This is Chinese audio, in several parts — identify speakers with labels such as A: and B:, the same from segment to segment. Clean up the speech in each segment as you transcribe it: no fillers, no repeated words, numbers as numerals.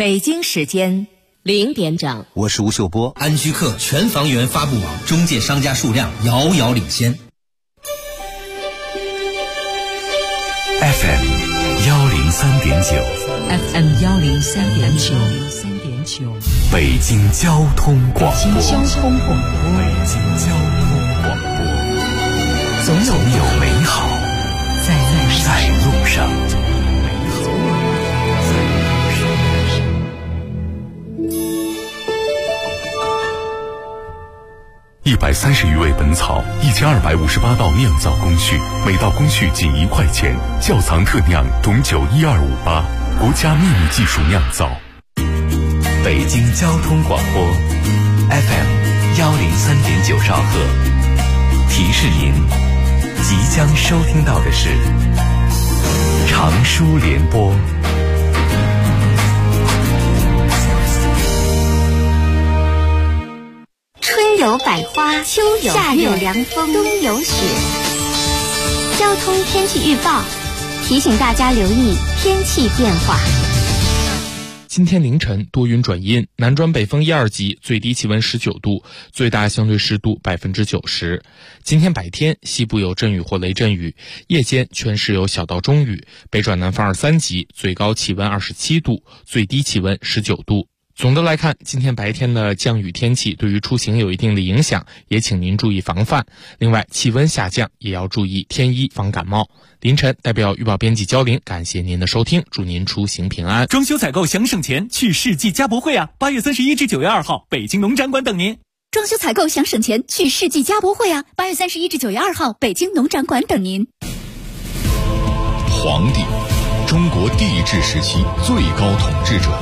A: 北京时间0点整，
B: 我是吴秀波。
C: 安居客全房源发布网中介商家数量遥遥领先。
D: FM 103.9
A: FM 103.9，
D: 北京交通广播。
A: 北京交通广播，总有美好在路上。
D: 130余味本草，1258道酿造工序，每道工序仅1块钱。窖藏特酿董酒12588，国家秘密技术酿造。
E: 北京交通广播 FM 103.9兆赫，提示您即将收听到的是长舒联播。
F: 春有百花，秋有夏有凉风，冬有雪。交通天气预报提醒大家留意天气变化。
G: 今天凌晨多云转阴，南转北风1、2级，最低气温19度，最大相对湿度90%。今天白天西部有阵雨或雷阵雨，夜间全市有小到中雨，北转南风2、3级，最高气温27度，最低气温19度。总的来看，今天白天的降雨天气对于出行有一定的影响，也请您注意防范。另外，气温下降也要注意添衣防感冒。凌晨代表预报编辑焦林，感谢您的收听，祝您出行平安。
H: 装修采购想省钱，去世纪家博会啊！8月31至9月2号，北京农展馆等您。
I: 装修采购想省钱，去世纪家博会啊！8月31至9月2号，北京农展馆等您。
J: 皇帝，中国帝制时期最高统治者。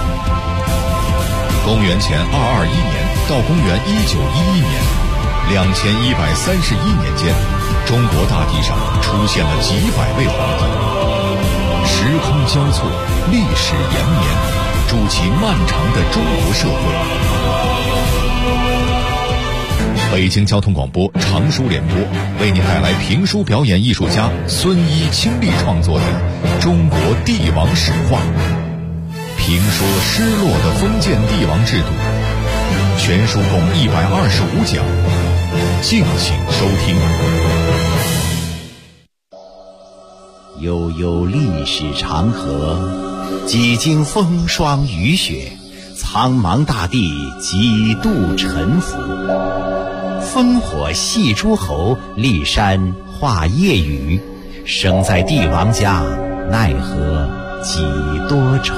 J: 公元前221年到公元1911年，2131年间，中国大地上出现了几百位皇帝，时空交错，历史延绵，筑起漫长的中国社会。北京交通广播长舒联播为你带来评书表演艺术家孙一倾力创作的《中国帝王史话》。评说失落的封建帝王制度，全书共125讲，敬请收听。
K: 悠悠历史长河，几经风霜雨雪，苍茫大地几度沉浮。烽火戏诸侯，骊山画夜雨，生在帝王家，奈何几多愁。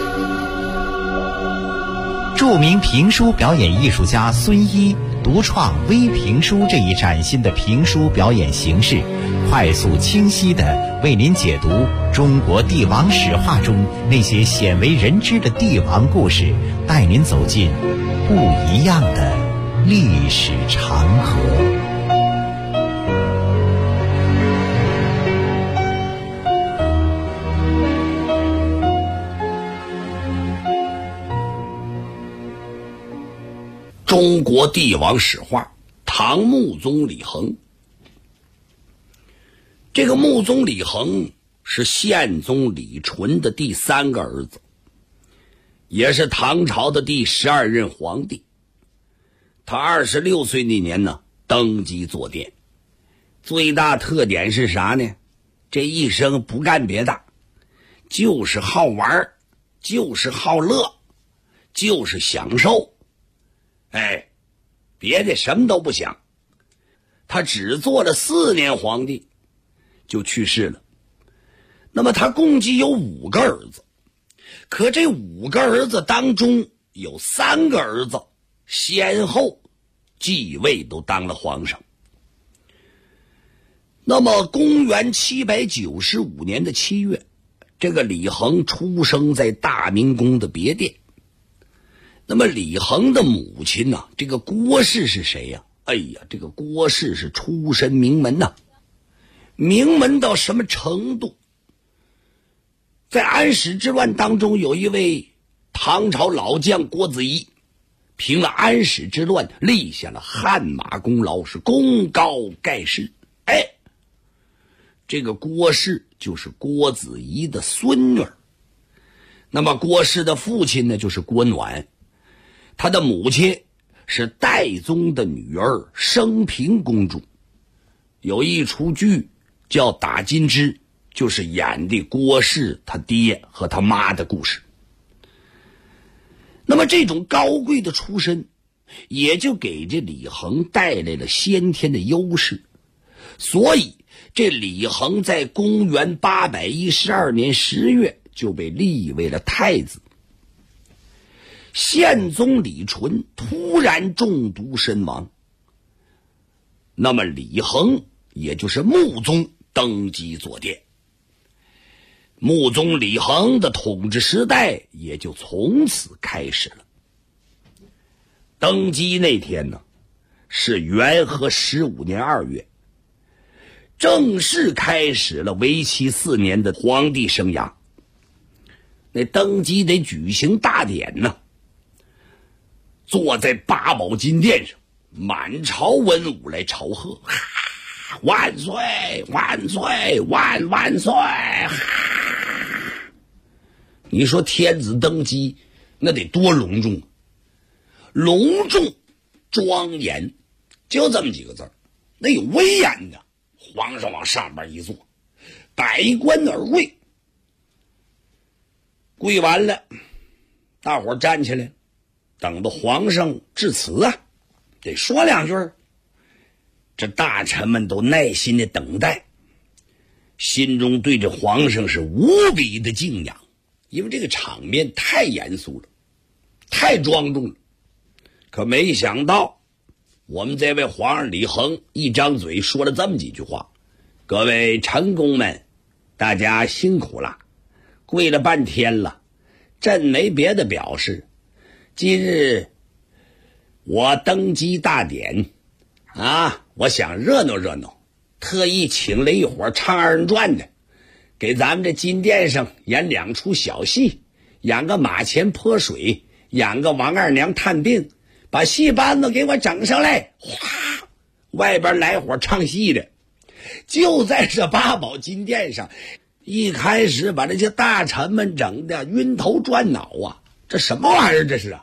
K: 著名评书表演艺术家孙一独创微评书这一崭新的评书表演形式，快速清晰地为您解读中国帝王史话中那些鲜为人知的帝王故事，带您走进不一样的历史长河。
L: 中国帝王史话，唐穆宗李恒。这个穆宗李恒是宪宗李纯的第3个儿子，也是唐朝的第12任皇帝。他26岁那年呢，登基坐殿。最大特点是啥呢？这一生不干别的，就是好玩，就是好乐，就是享受。别的什么都不想。他只做了4年皇帝就去世了。那么他共计有5个儿子，可这5个儿子当中有3个儿子先后继位都当了皇上。那么公元795年的7月，这个李恒出生在大明宫的别殿。那么李恒的母亲呢，这个郭氏是谁呀？这个郭氏是出身名门呐，名门到什么程度？在安史之乱当中，有一位唐朝老将郭子仪，凭了安史之乱立下了汗马功劳，是功高盖世。这个郭氏就是郭子仪的孙女儿。 那么郭氏的父亲呢，就是郭暖，他的母亲是代宗的女儿升平公主。有一出剧叫《打金枝》，就是演的郭氏他爹和他妈的故事。那么这种高贵的出身，也就给这李恒带来了先天的优势。所以这李恒在公元812年10月就被立为了太子。宪宗李纯突然中毒身亡，那么李恒也就是穆宗登基坐殿，穆宗李恒的统治时代也就从此开始了。登基那天呢，是元和15年2月，正式开始了为期4年的皇帝生涯。那登基得举行大典呢，坐在八宝金殿上，满朝文武来朝贺，万岁万岁万万岁！你说天子登基那得多隆重，隆重庄严，就这么几个字，那有威严的。皇上往上边一坐，百官而跪，跪完了，大伙站起来，等到皇上致辞啊，得说两句。这大臣们都耐心的等待，心中对这皇上是无比的敬仰，因为这个场面太严肃了，太庄重了。可没想到我们这位皇上李恒一张嘴说了这么几句话：各位臣工们，大家辛苦了，跪了半天了，朕没别的表示，今日我登基大典啊，我想热闹热闹，特意请了一伙唱二人转的，给咱们这金殿上演2出小戏，演个马前泼水，演个王二娘探病，把戏班子给我整上来。哗，外边来伙唱戏的，就在这八宝金殿上，一开始把这些大臣们整的晕头转脑啊！这什么玩意儿？这是啊？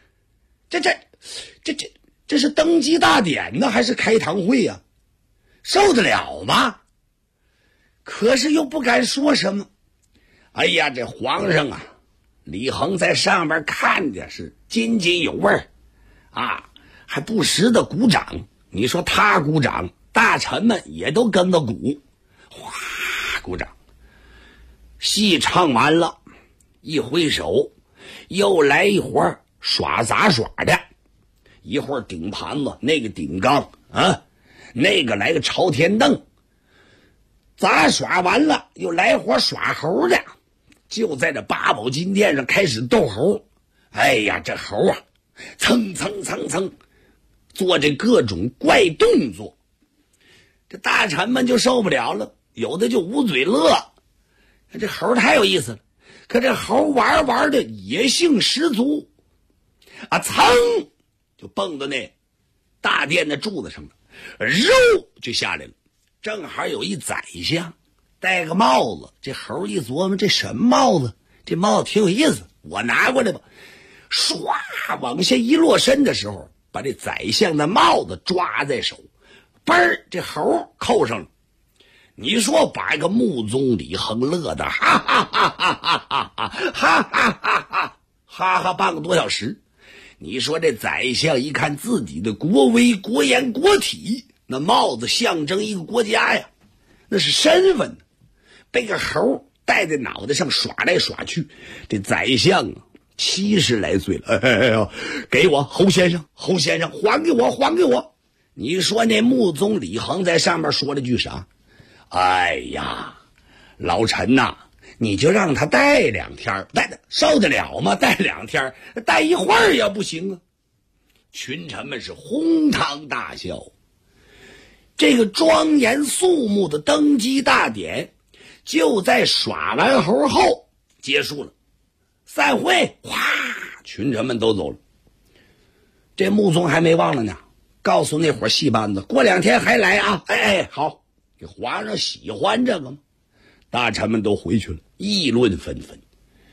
L: 这是登基大典呢，还是开堂会啊？受得了吗？可是又不敢说什么。哎呀，这皇上啊，李恒在上边看着是津津有味啊，还不时的鼓掌。你说他鼓掌，大臣们也都跟着鼓，哗鼓掌。戏唱完了，一挥手，又来一会儿耍杂耍的，一会儿顶盘子，那个顶缸啊，那个来个朝天凳。杂耍完了，又来会儿耍猴的，就在这八宝金殿上开始斗猴。哎呀，这猴啊，蹭蹭蹭蹭做这各种怪动作，这大臣们就受不了了，有的就捂嘴乐。这猴太有意思了，可这猴玩玩的野性十足啊，噌就蹦到那大殿的柱子上了，肉就下来了。正好有一宰相戴个帽子，这猴一琢磨，这什么帽子？这帽子挺有意思，我拿过来吧。唰往下一落身的时候，把这宰相的帽子抓在手，嘣儿，这猴扣上了。你说把一个穆宗李恒乐的哈哈哈哈哈哈哈哈哈哈哈哈半个多小时。你说这宰相一看自己的国威国严国体，那帽子象征一个国家呀，那是身份，被个猴戴在脑袋上耍来耍去。这宰相啊70来岁了，哎呦，给我侯先生，侯先生，还给我，还给我。你说那穆宗李恒在上面说了句啥？哎呀，老臣呐，你就让他戴2天，戴受得了吗？戴2天，戴一会儿也不行啊。群臣们是哄堂大笑。这个庄严肃穆的登基大典就在耍完猴后结束了，散会，哗，群臣们都走了。这穆宗还没忘了呢，告诉那伙戏班子，过2天还来啊！哎，好，这皇上喜欢这个吗？大臣们都回去了，议论纷纷。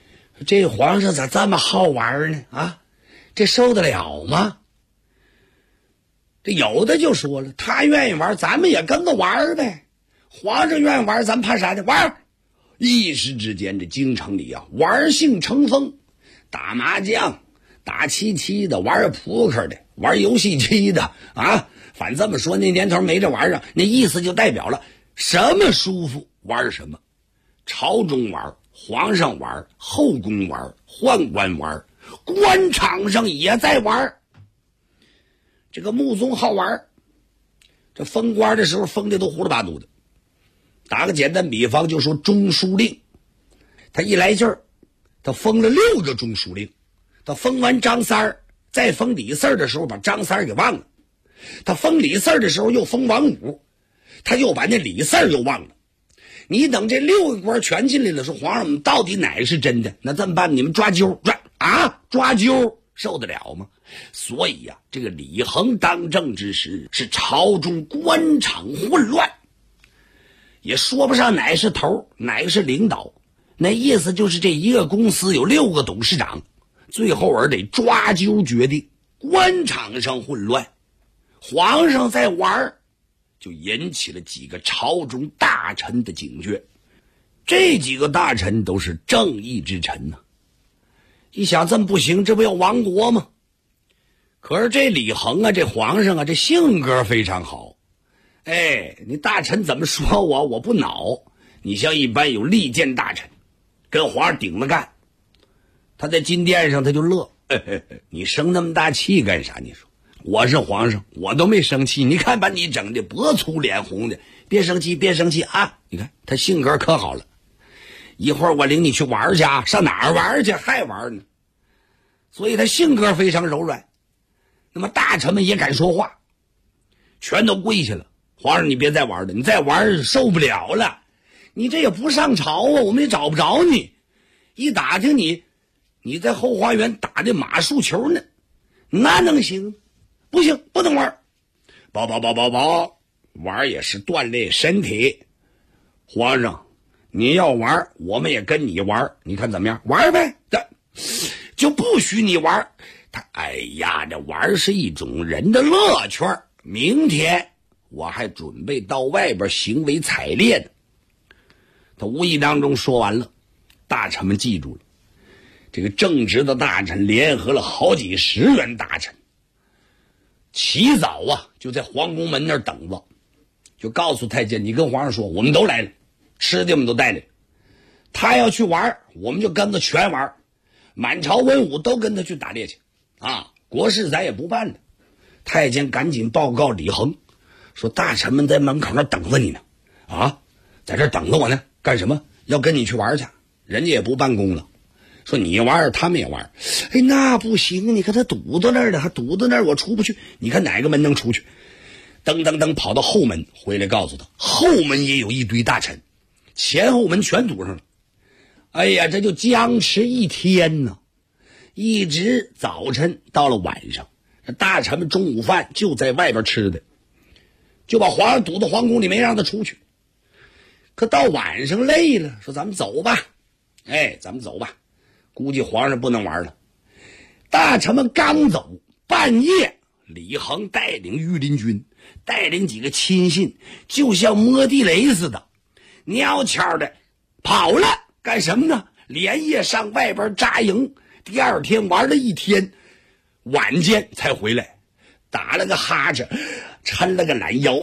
L: 这皇上咋这么好玩呢？啊，这受得了吗？这有的就说了，他愿意玩，咱们也跟着玩呗。皇上愿意玩，咱怕啥呢？玩！一时之间，这京城里啊，玩性成风，打麻将、打七七的，玩扑克的，玩游戏机的啊。反正这么说，那年头没这玩意儿，那意思就代表了什么舒服玩什么。朝中玩，皇上玩，后宫玩，宦官玩，官场上也在玩。这个穆宗好玩，这封官的时候封的都胡里八嘟的。打个简单比方，就说中书令，他一来劲儿，他封了6个中书令。他封完张三儿，再封李四儿的时候，把张三儿给忘了。他封李四儿的时候，又封王五，他又把那李四儿又忘了。你等这6个官全进来了，说皇上，我们到底哪是真的？那这么办？你们抓阄，抓阄受得了吗？所以呀，这个李恒当政之时，是朝中官场混乱。也说不上哪是头，哪个是领导，那意思就是这一个公司有6个董事长，最后得抓阄决定，官场上混乱，皇上在玩，就引起了几个朝中大臣的警觉。这几个大臣都是正义之臣呐，一想这么不行，这不要亡国吗？可是这李恒啊，这皇上啊，这性格非常好。你大臣怎么说我不恼。你像一般有利剑大臣跟皇上顶着干，他在金殿上他就乐，你生那么大气干啥？你说我是皇上，我都没生气，你看把你整的脖粗脸红的，别生气啊！你看他性格可好了，一会儿我领你去玩去啊，上哪儿玩去？还玩呢。所以他性格非常柔软。那么大臣们也敢说话，全都跪下了。皇上，你别再玩了，你再玩受不了了。你这也不上朝啊，我们也找不着你。一打听你在后花园打的马术球呢，那能行？不行，不能玩。宝，玩也是锻炼身体。皇上，你要玩，我们也跟你玩，你看怎么样？玩呗，就不许你玩。这玩是一种人的乐趣。明天我还准备到外边行为采猎呢。他无意当中说完了，大臣们记住了。这个正直的大臣联合了好几十员大臣，起早啊就在皇宫门那儿等着，就告诉太监，你跟皇上说，我们都来了，吃的我们都带来了。他要去玩，我们就跟着全玩，满朝文武都跟他去打猎去啊！国事咱也不办了。太监赶紧报告李恒，说大臣们在门口那等着你呢，在这等着我呢，干什么？要跟你去玩去，人家也不办公了。说你玩，他们也玩。那不行，你看他堵到那儿了，还堵到那儿，我出不去。你看哪个门能出去？噔跑到后门，回来告诉他，后门也有一堆大臣，前后门全堵上了。这就僵持一天呢，一直早晨到了晚上，大臣们中午饭就在外边吃的，就把皇上堵到皇宫里，没让他出去。可到晚上累了，说咱们走吧。咱们走吧。估计皇上不能玩了。大臣们刚走，半夜李恒带领御林军，带领几个亲信，就像摸地雷似的，蹑跄的跑了。干什么呢？连夜上外边扎营，第二天玩了一天，晚间才回来，打了个哈欠，抻了个懒腰，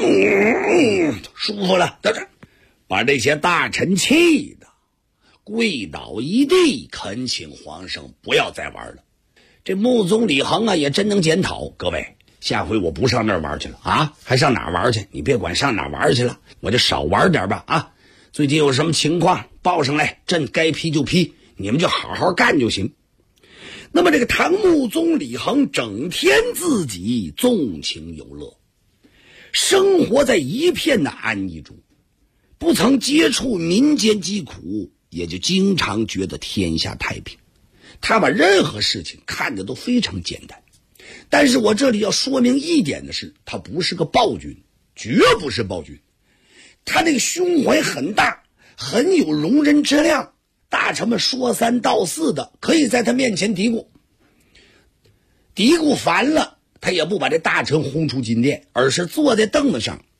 L: 舒服了。到这把这些大臣气的跪倒一地，恳请皇上不要再玩了。这穆宗李恒啊，也真能检讨。各位，下回我不上那儿玩去了啊，还上哪儿玩去？你别管上哪儿玩去了，我就少玩点吧啊！最近有什么情况报上来，朕该批就批，你们就好好干就行。那么这个唐穆宗李恒整天自己纵情游乐，生活在一片的安逸中，不曾接触民间疾苦，也就经常觉得天下太平。他把任何事情看得都非常简单。但是我这里要说明一点的是，他不是个暴君，绝不是暴君。他那个胸怀很大，很有容人之量， 大臣们说三道四的，可以在他面前嘀咕烦了，他也不把这大臣轰出金殿，而是坐在凳子上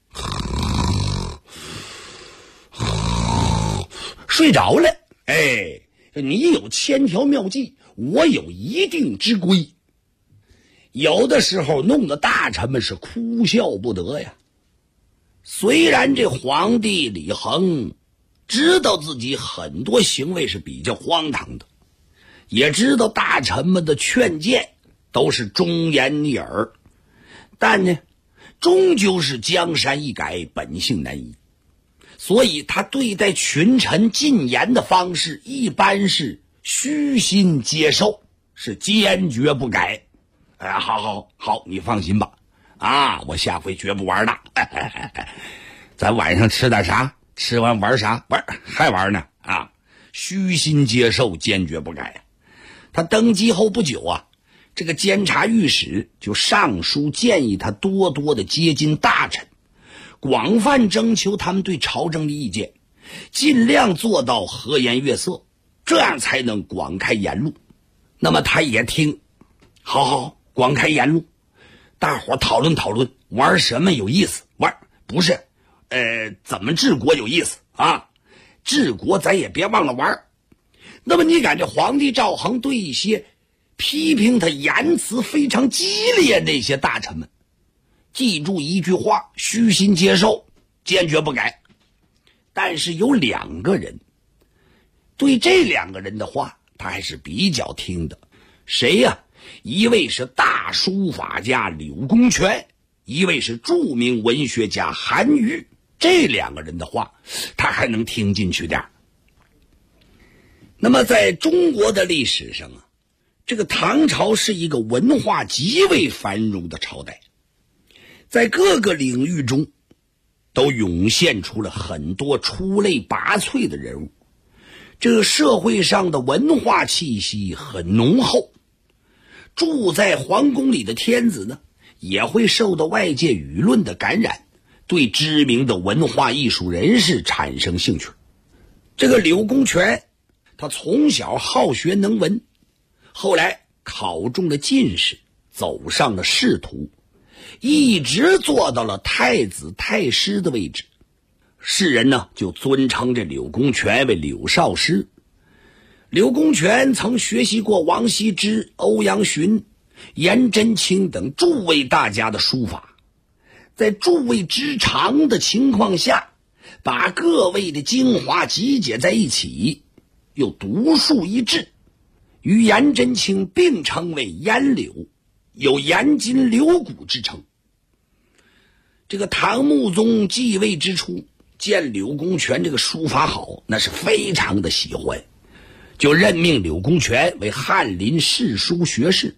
L: 睡着了。哎，你有千条妙计，我有一定之规。有的时候弄得大臣们是哭笑不得呀。虽然这皇帝李恒知道自己很多行为是比较荒唐的，也知道大臣们的劝谏都是忠言逆耳，但呢，终究是江山易改，本性难移。所以他对待群臣进言的方式一般是虚心接受，是坚决不改。好，你放心吧，我下回绝不玩了。咱晚上吃点啥？吃完玩啥？还玩呢？虚心接受，坚决不改。他登基后不久这个监察御史就上书建议他多多的接近大臣，广泛征求他们对朝政的意见，尽量做到和颜悦色，这样才能广开言路。那么他也听，好，广开言路，大伙讨论讨论，玩什么有意思？不是，怎么治国有意思治国咱也别忘了玩。那么你感觉皇帝赵恒对一些批评他言辞非常激烈那些大臣们，记住一句话，虚心接受，坚决不改。但是有两个人，对这两个人的话他还是比较听的。谁呀？一位是大书法家柳公权，一位是著名文学家韩愈。这两个人的话他还能听进去点。那么在中国的历史上这个唐朝是一个文化极为繁荣的朝代，在各个领域中都涌现出了很多出类拔萃的人物，这个社会上的文化气息很浓厚。住在皇宫里的天子呢，也会受到外界舆论的感染，对知名的文化艺术人士产生兴趣。这个柳公权他从小好学能文，后来考中了进士，走上了仕途，一直做到了太子太师的位置。世人呢就尊称这柳公权为柳少师。柳公权曾学习过王羲之、欧阳询、颜真卿等诸位大家的书法，在诸位之长的情况下，把各位的精华集结在一起，又独树一帜，与颜真卿并称为颜柳，有颜筋柳骨之称。这个唐穆宗继位之初，见柳公权这个书法好，那是非常的喜欢，就任命柳公权为翰林侍书学士。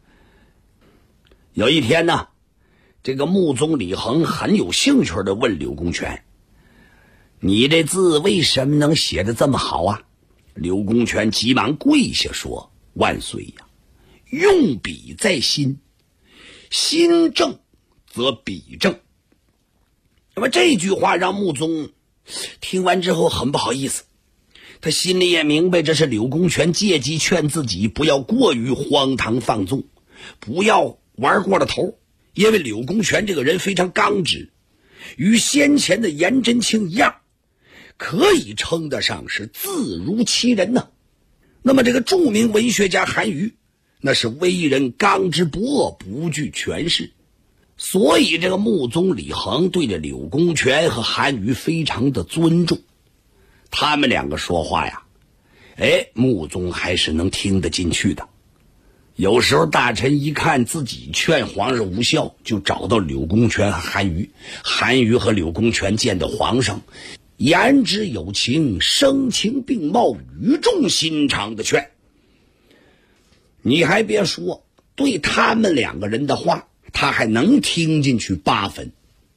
L: 有一天呢，这个穆宗李恒很有兴趣地问柳公权，你这字为什么能写得这么好啊？柳公权急忙跪下说，万岁呀，用笔在心，心正则笔正。那么这句话让穆宗听完之后很不好意思，他心里也明白这是柳公权借机劝自己不要过于荒唐放纵，不要玩过了头。因为柳公权这个人非常刚直，与先前的颜真卿一样，可以称得上是自如其人呢。那么这个著名文学家韩愈，那是为人刚直不阿，不惧权势。所以这个穆宗李恒对着柳公权和韩愈非常的尊重，他们两个说话呀，穆宗还是能听得进去的。有时候大臣一看自己劝皇上无效，就找到柳公权和韩愈，韩愈和柳公权见到皇上，言之有情，声情并茂，语重心长的劝。你还别说，对他们两个人的话他还能听进去8分。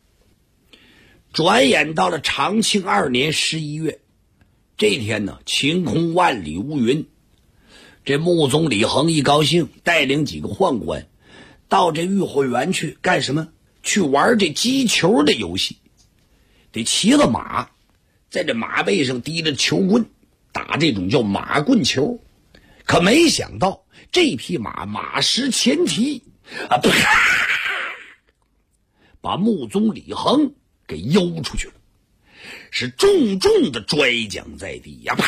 L: 转眼到了长庆2年11月，这天呢，晴空万里无云。这穆宗李恒一高兴，带领几个宦官到这御后园去干什么？去玩这击球的游戏。得骑了马，在这马背上提着球棍， 打这种叫马棍球。可没想到这匹马马失前蹄啊，啪，把穆宗李恒给悠出去了，是重重的摔将在地呀，啪，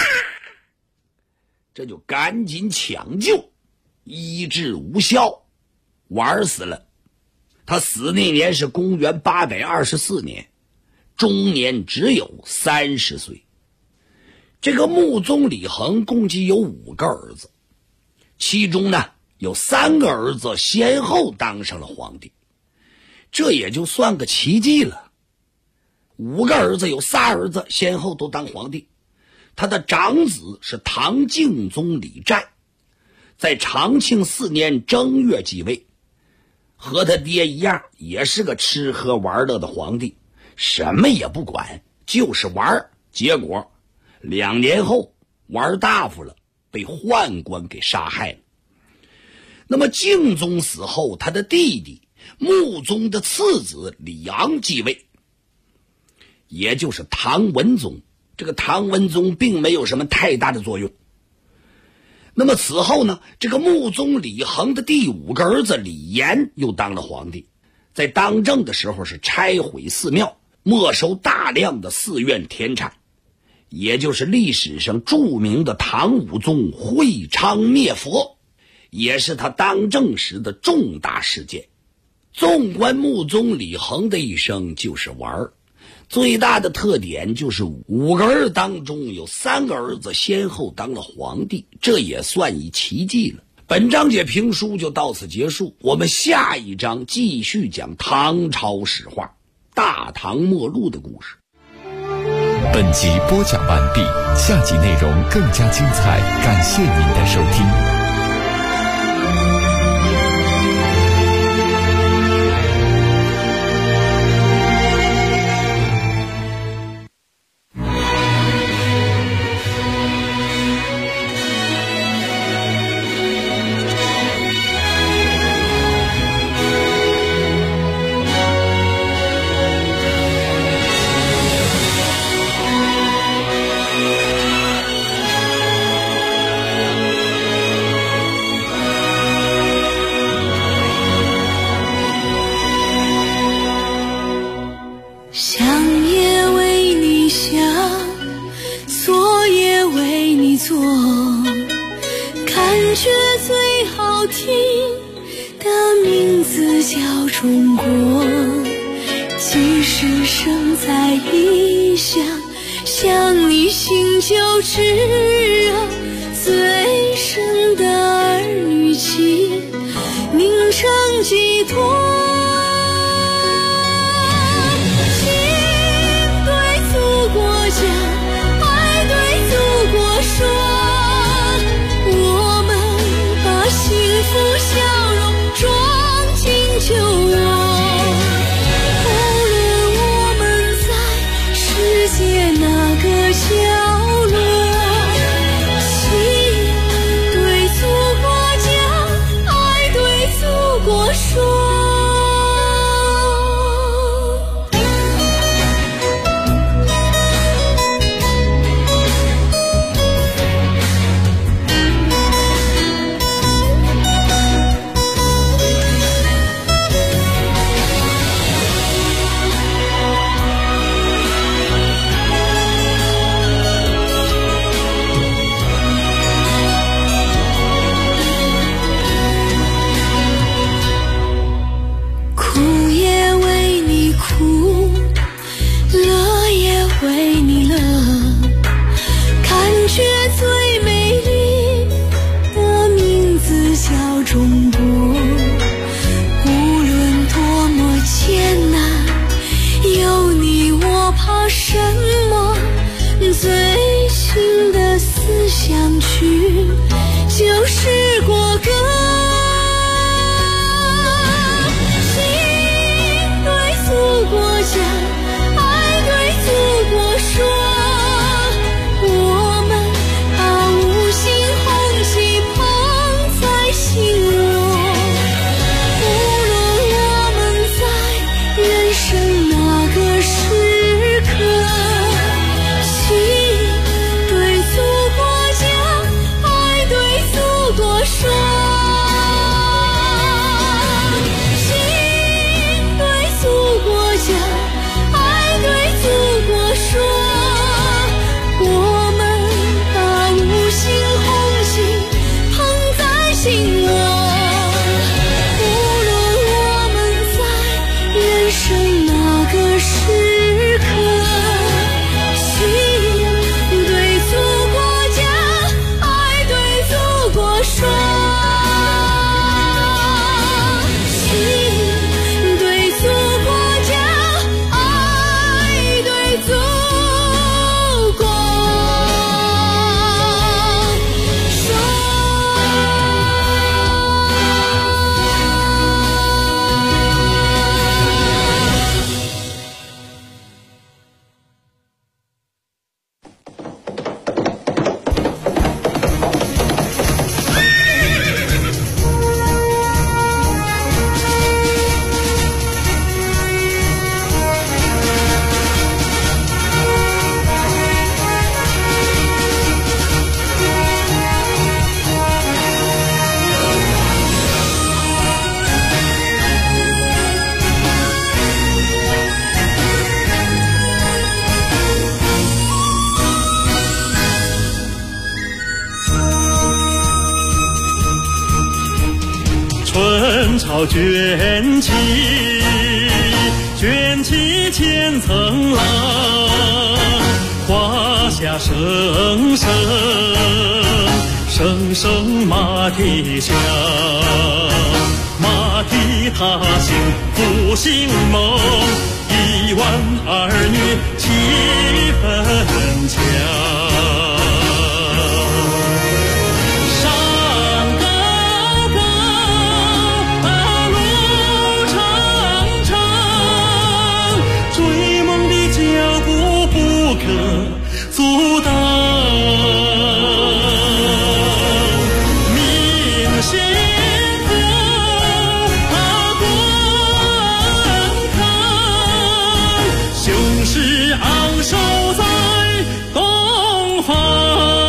L: 这就赶紧抢救，医治无效，玩死了。他死那年是公元824年，终年只有30岁。这个穆宗李恒共计有5个儿子，其中呢有3个儿子先后当上了皇帝，这也就算个奇迹了。5个儿子有3儿子先后都当皇帝。他的长子是唐敬宗李湛，在长庆4年正月继位，和他爹一样，也是个吃喝玩乐的皇帝，什么也不管，就是玩。结果2年后玩大发了，被宦官给杀害了。那么敬宗死后，他的弟弟穆宗的次子李昂继位，也就是唐文宗。这个唐文宗并没有什么太大的作用。那么此后呢，这个穆宗李恒的第5个儿子李炎又当了皇帝，在当政的时候是拆毁寺庙，没收大量的寺院田产，也就是历史上著名的唐武宗会昌灭佛，也是他当政时的重大事件。纵观穆宗李恒的一生就是玩，最大的特点就是5个儿子当中有3个儿子先后当了皇帝，这也算一奇迹了。本章节评书就到此结束，我们下一章继续讲唐朝史话，大唐末路的故事。
E: 本集播讲完毕，下集内容更加精彩，感谢您的收听。
B: 中国，即使生在异乡，想你心就炙热。最深的儿女情，凝成寄托。心对祖国讲，爱对祖国说。我们把幸福笑容装进酒窝。无论我们在世界哪个角落，心对祖国讲，爱对祖国说。
M: 人潮卷起，卷起千层浪，华夏声声，声声马蹄响，马蹄踏行复兴梦，1万儿女气氛强。阻挡明星观看，雄狮昂首在东方。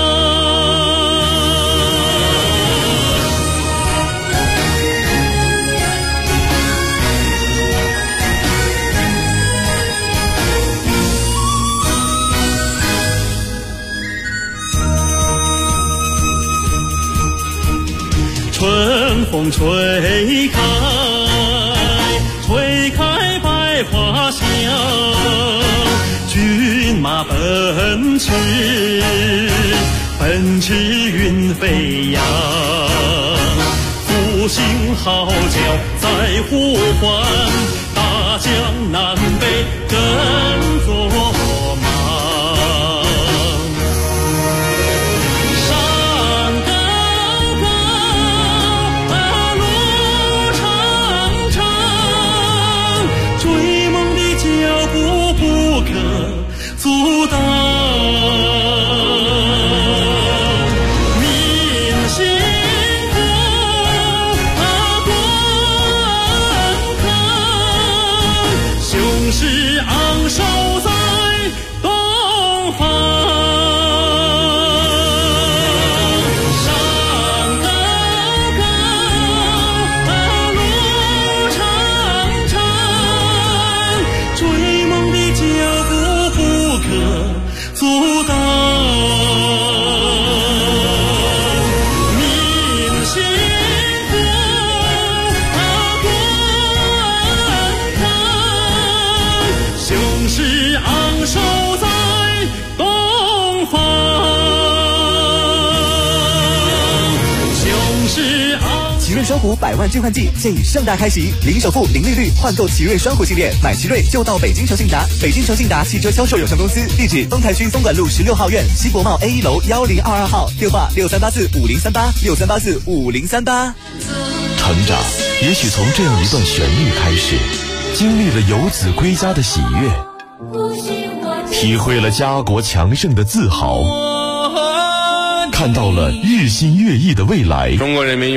M: 春风吹开，吹开百花香，骏马奔驰，奔驰云飞扬，复兴号角在呼唤，大江南北跟作忙。阻挡明星观看，雄狮昂首在东方。山高高，路长长，追梦的脚步不可阻挡，明星观看，雄狮昂首在东方，雄狮昂。
N: 奇瑞双虎100万置换季现已盛大开启，零首付、零利率换购奇瑞双虎系列，买奇瑞就到北京诚信达。北京诚信达汽车销售有限公司，地址东台区松管路16号院西国贸 A1 楼1022号，电话63845038，63845038。
O: 成长也许从这样一段旋律开始，经历了游子归家的喜悦，体会了家国强盛的自豪，看到了日新月异的未来。
P: 中国人民